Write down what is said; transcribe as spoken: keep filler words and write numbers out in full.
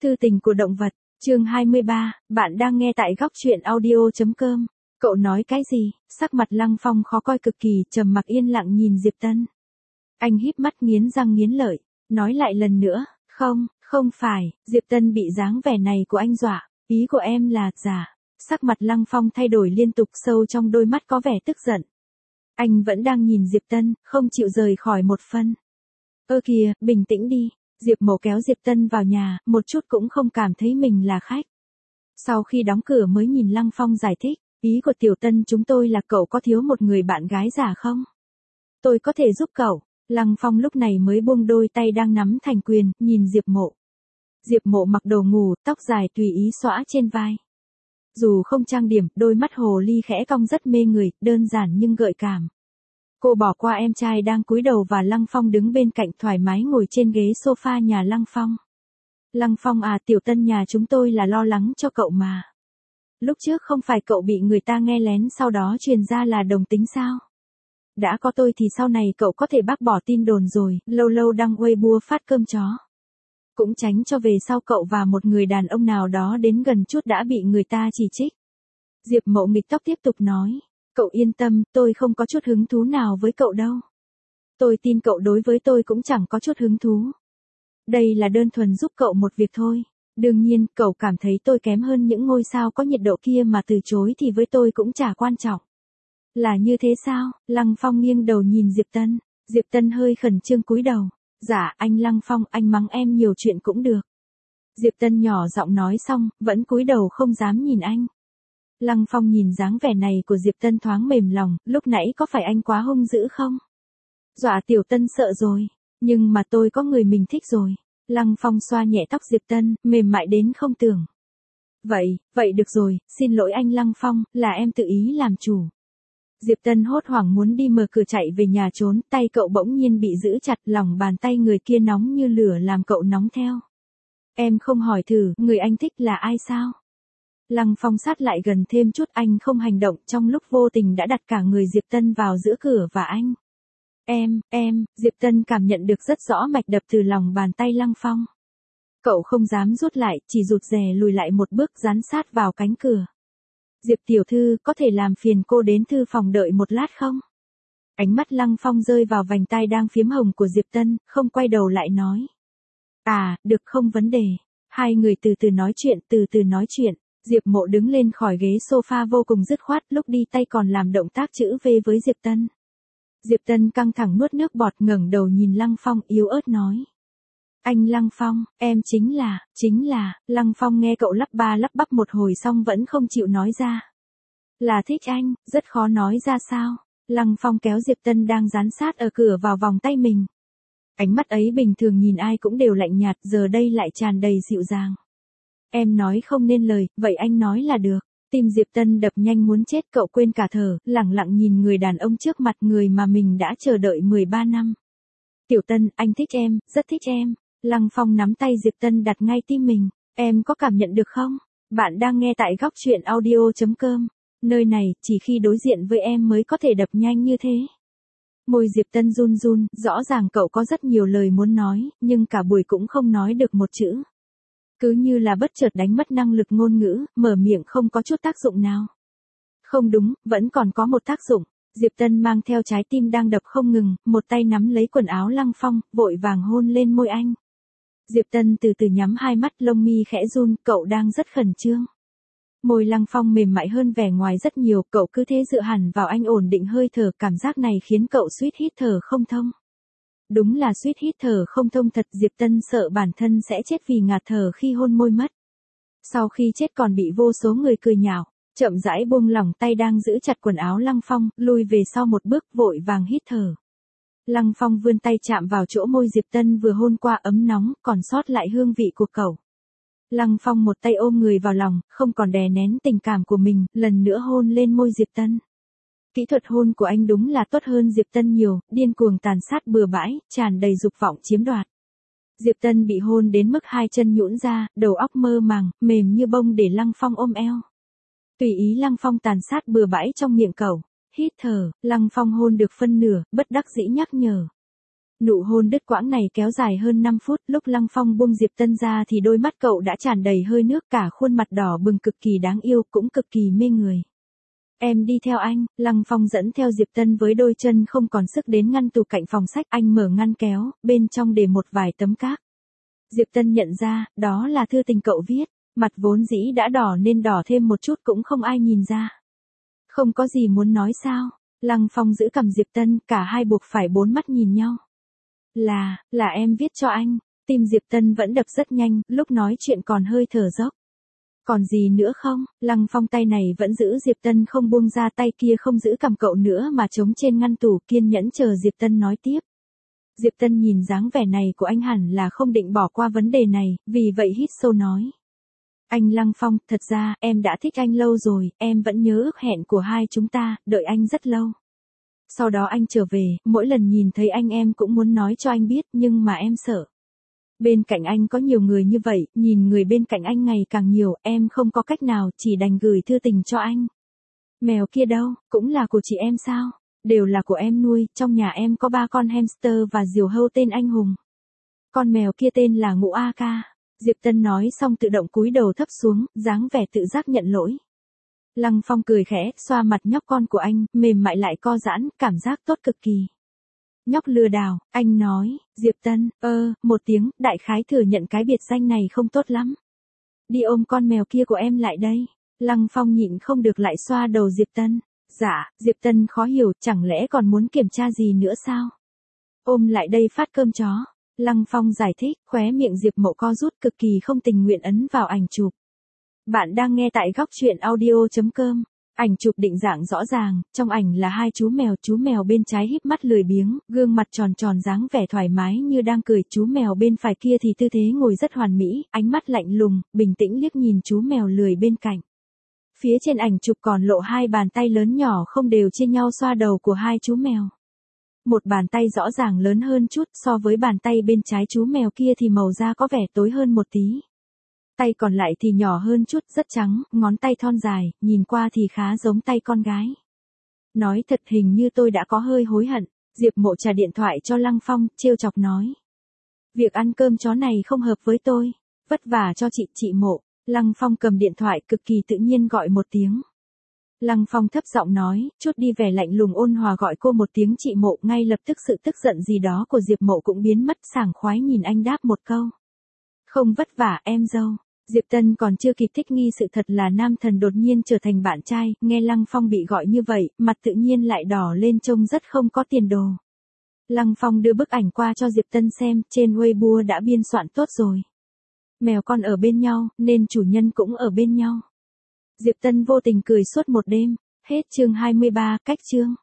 Thư tình của động vật, chương hai mươi ba, bạn đang nghe tại góc truyện audio chấm com. Cậu nói cái gì? Sắc mặt Lăng Phong khó coi cực kỳ, trầm mặc yên lặng nhìn Diệp Tân. Anh híp mắt nghiến răng nghiến lợi, nói lại lần nữa, không, không phải, Diệp Tân bị dáng vẻ này của anh dọa, ý của em là, giả. Sắc mặt Lăng Phong thay đổi liên tục, sâu trong đôi mắt có vẻ tức giận. Anh vẫn đang nhìn Diệp Tân, không chịu rời khỏi một phân. Ơ kìa, bình tĩnh đi. Diệp Mộ kéo Diệp Tân vào nhà, một chút cũng không cảm thấy mình là khách. Sau khi đóng cửa mới nhìn Lăng Phong giải thích, ý của Tiểu Tân chúng tôi là cậu có thiếu một người bạn gái già không? Tôi có thể giúp cậu. Lăng Phong lúc này mới buông đôi tay đang nắm thành quyền, nhìn Diệp Mộ. Diệp Mộ mặc đồ ngủ, tóc dài tùy ý xõa trên vai. Dù không trang điểm, đôi mắt hồ ly khẽ cong rất mê người, đơn giản nhưng gợi cảm. Cô bỏ qua em trai đang cúi đầu và Lăng Phong đứng bên cạnh thoải mái ngồi trên ghế sofa nhà Lăng Phong. Lăng Phong à, Tiểu Tân nhà chúng tôi là lo lắng cho cậu mà. Lúc trước không phải cậu bị người ta nghe lén sau đó truyền ra là đồng tính sao? Đã có tôi thì sau này cậu có thể bác bỏ tin đồn rồi, lâu lâu đăng Weibo phát cơm chó. Cũng tránh cho về sau cậu và một người đàn ông nào đó đến gần chút đã bị người ta chỉ trích. Diệp Mộ nghịch tóc tiếp tục nói. Cậu yên tâm, tôi không có chút hứng thú nào với cậu đâu. Tôi tin cậu đối với tôi cũng chẳng có chút hứng thú. Đây là đơn thuần giúp cậu một việc thôi. Đương nhiên, cậu cảm thấy tôi kém hơn những ngôi sao có nhiệt độ kia mà từ chối thì với tôi cũng chả quan trọng. Là như thế sao? Lăng Phong nghiêng đầu nhìn Diệp Tân. Diệp Tân hơi khẩn trương cúi đầu. Dạ, anh Lăng Phong, anh mắng em nhiều chuyện cũng được. Diệp Tân nhỏ giọng nói xong, vẫn cúi đầu không dám nhìn anh. Lăng Phong nhìn dáng vẻ này của Diệp Tân thoáng mềm lòng, lúc nãy có phải anh quá hung dữ không? Dọa Tiểu Tân sợ rồi, nhưng mà tôi có người mình thích rồi. Lăng Phong xoa nhẹ tóc Diệp Tân, mềm mại đến không tưởng. Vậy, vậy được rồi, xin lỗi anh Lăng Phong, là em tự ý làm chủ. Diệp Tân hốt hoảng muốn đi mở cửa chạy về nhà trốn, tay cậu bỗng nhiên bị giữ chặt, lòng bàn tay người kia nóng như lửa làm cậu nóng theo. Em không hỏi thử, người anh thích là ai sao? Lăng Phong sát lại gần thêm chút, anh không hành động, trong lúc vô tình đã đặt cả người Diệp Tân vào giữa cửa và anh. Em, em, Diệp Tân cảm nhận được rất rõ mạch đập từ lòng bàn tay Lăng Phong. Cậu không dám rút lại, chỉ rụt rè lùi lại một bước dán sát vào cánh cửa. Diệp tiểu thư, có thể làm phiền cô đến thư phòng đợi một lát không? Ánh mắt Lăng Phong rơi vào vành tai đang phiếm hồng của Diệp Tân, không quay đầu lại nói. À, được không vấn đề. Hai người từ từ nói chuyện, từ từ nói chuyện. Diệp Mộ đứng lên khỏi ghế sofa vô cùng dứt khoát, lúc đi tay còn làm động tác chữ V với Diệp Tân. Diệp Tân căng thẳng nuốt nước bọt, ngẩng đầu nhìn Lăng Phong yếu ớt nói. Anh Lăng Phong, em chính là, chính là, Lăng Phong nghe cậu lắp ba lắp bắp một hồi xong vẫn không chịu nói ra. Là thích anh, rất khó nói ra sao. Lăng Phong kéo Diệp Tân đang dán sát ở cửa vào vòng tay mình. Ánh mắt ấy bình thường nhìn ai cũng đều lạnh nhạt, giờ đây lại tràn đầy dịu dàng. Em nói không nên lời, vậy anh nói là được. Tim Diệp Tân đập nhanh muốn chết, cậu quên cả thở, lẳng lặng nhìn người đàn ông trước mặt, người mà mình đã chờ đợi mười ba năm. Tiểu Tân, anh thích em, rất thích em. Lăng Phong nắm tay Diệp Tân đặt ngay tim mình. Em có cảm nhận được không? Bạn đang nghe tại góc truyện audio chấm com. Nơi này, chỉ khi đối diện với em mới có thể đập nhanh như thế. Môi Diệp Tân run run, rõ ràng cậu có rất nhiều lời muốn nói, nhưng cả buổi cũng không nói được một chữ. Cứ như là bất chợt đánh mất năng lực ngôn ngữ, mở miệng không có chút tác dụng nào. Không đúng, vẫn còn có một tác dụng. Diệp Tân mang theo trái tim đang đập không ngừng, một tay nắm lấy quần áo Lăng Phong, vội vàng hôn lên môi anh. Diệp Tân từ từ nhắm hai mắt, lông mi khẽ run, cậu đang rất khẩn trương. Môi Lăng Phong mềm mại hơn vẻ ngoài rất nhiều, cậu cứ thế dựa hẳn vào anh ổn định hơi thở, cảm giác này khiến cậu suýt hít thở không thông. Đúng là suýt hít thở không thông thật, Diệp Tân sợ bản thân sẽ chết vì ngạt thở khi hôn môi mất. Sau khi chết còn bị vô số người cười nhạo, chậm rãi buông lỏng tay đang giữ chặt quần áo Lăng Phong, lùi về sau một bước, vội vàng hít thở. Lăng Phong vươn tay chạm vào chỗ môi Diệp Tân vừa hôn qua, ấm nóng, còn sót lại hương vị của cậu. Lăng Phong một tay ôm người vào lòng, không còn đè nén tình cảm của mình, lần nữa hôn lên môi Diệp Tân. Kỹ thuật hôn của anh đúng là tốt hơn Diệp Tân nhiều, điên cuồng tàn sát bừa bãi, tràn đầy dục vọng chiếm đoạt. Diệp Tân bị hôn đến mức hai chân nhũn ra, đầu óc mơ màng, mềm như bông để Lăng Phong ôm eo. Tùy ý Lăng Phong tàn sát bừa bãi trong miệng cậu. Hít thở, Lăng Phong hôn được phân nửa, bất đắc dĩ nhắc nhở. Nụ hôn đứt quãng này kéo dài hơn năm phút, lúc Lăng Phong buông Diệp Tân ra thì đôi mắt cậu đã tràn đầy hơi nước, cả khuôn mặt đỏ bừng cực kỳ đáng yêu, cũng cực kỳ mê người. Em đi theo anh, Lăng Phong dẫn theo Diệp Tân với đôi chân không còn sức đến ngăn tủ cạnh phòng sách, anh mở ngăn kéo, bên trong để một vài tấm các. Diệp Tân nhận ra, đó là thư tình cậu viết, mặt vốn dĩ đã đỏ nên đỏ thêm một chút cũng không ai nhìn ra. Không có gì muốn nói sao? Lăng Phong giữ cầm Diệp Tân, cả hai buộc phải bốn mắt nhìn nhau. Là, là em viết cho anh. Tim Diệp Tân vẫn đập rất nhanh, lúc nói chuyện còn hơi thở dốc. Còn gì nữa không? Lăng Phong tay này vẫn giữ Diệp Tân không buông ra, tay kia không giữ cầm cậu nữa mà chống trên ngăn tủ, kiên nhẫn chờ Diệp Tân nói tiếp. Diệp Tân nhìn dáng vẻ này của anh hẳn là không định bỏ qua vấn đề này, vì vậy hít sâu nói. Anh Lăng Phong, thật ra, em đã thích anh lâu rồi, em vẫn nhớ ước hẹn của hai chúng ta, đợi anh rất lâu. Sau đó anh trở về, mỗi lần nhìn thấy anh em cũng muốn nói cho anh biết, nhưng mà em sợ. Bên cạnh anh có nhiều người như vậy, nhìn người bên cạnh anh ngày càng nhiều, em không có cách nào, chỉ đành gửi thư tình cho anh. Mèo kia đâu, cũng là của chị em sao? Đều là của em nuôi, trong nhà em có ba con hamster và diều hâu tên Anh Hùng. Con mèo kia tên là Ngũ A Ca. Diệp Tân nói xong tự động cúi đầu thấp xuống, dáng vẻ tự giác nhận lỗi. Lăng Phong cười khẽ, xoa mặt nhóc con của anh, mềm mại lại co giãn, cảm giác tốt cực kỳ. Nhóc lừa đảo, anh nói. Diệp Tân, ơ, một tiếng, đại khái thừa nhận cái biệt danh này không tốt lắm. Đi ôm con mèo kia của em lại đây. Lăng Phong nhịn không được lại xoa đầu Diệp Tân. Dạ, Diệp Tân khó hiểu, chẳng lẽ còn muốn kiểm tra gì nữa sao? Ôm lại đây phát cơm chó. Lăng Phong giải thích, khóe miệng Diệp Mộ co rút, cực kỳ không tình nguyện ấn vào ảnh chụp. Bạn đang nghe tại góc truyện audio chấm com. Ảnh chụp định dạng rõ ràng, trong ảnh là hai chú mèo, chú mèo bên trái híp mắt lười biếng, gương mặt tròn tròn dáng vẻ thoải mái như đang cười, chú mèo bên phải kia thì tư thế ngồi rất hoàn mỹ, ánh mắt lạnh lùng, bình tĩnh liếc nhìn chú mèo lười bên cạnh. Phía trên ảnh chụp còn lộ hai bàn tay lớn nhỏ không đều chia nhau xoa đầu của hai chú mèo. Một bàn tay rõ ràng lớn hơn chút, so với bàn tay bên trái chú mèo kia thì màu da có vẻ tối hơn một tí. Tay còn lại thì nhỏ hơn chút, rất trắng, ngón tay thon dài, nhìn qua thì khá giống tay con gái. Nói thật hình như tôi đã có hơi hối hận. Diệp Mộ trả điện thoại cho Lăng Phong, trêu chọc nói. Việc ăn cơm chó này không hợp với tôi. Vất vả cho chị, chị Mộ. Lăng Phong cầm điện thoại cực kỳ tự nhiên gọi một tiếng. Lăng Phong thấp giọng nói, chút đi vẻ lạnh lùng ôn hòa gọi cô một tiếng chị Mộ, ngay lập tức sự tức giận gì đó của Diệp Mộ cũng biến mất, sảng khoái nhìn anh đáp một câu. Không vất vả em dâu. Diệp Tân còn chưa kịp thích nghi sự thật là nam thần đột nhiên trở thành bạn trai, nghe Lăng Phong bị gọi như vậy, mặt tự nhiên lại đỏ lên trông rất không có tiền đồ. Lăng Phong đưa bức ảnh qua cho Diệp Tân xem, trên Weibo đã biên soạn tốt rồi. Mèo con ở bên nhau, nên chủ nhân cũng ở bên nhau. Diệp Tân vô tình cười suốt một đêm. Hết chương hai mươi ba, cách chương.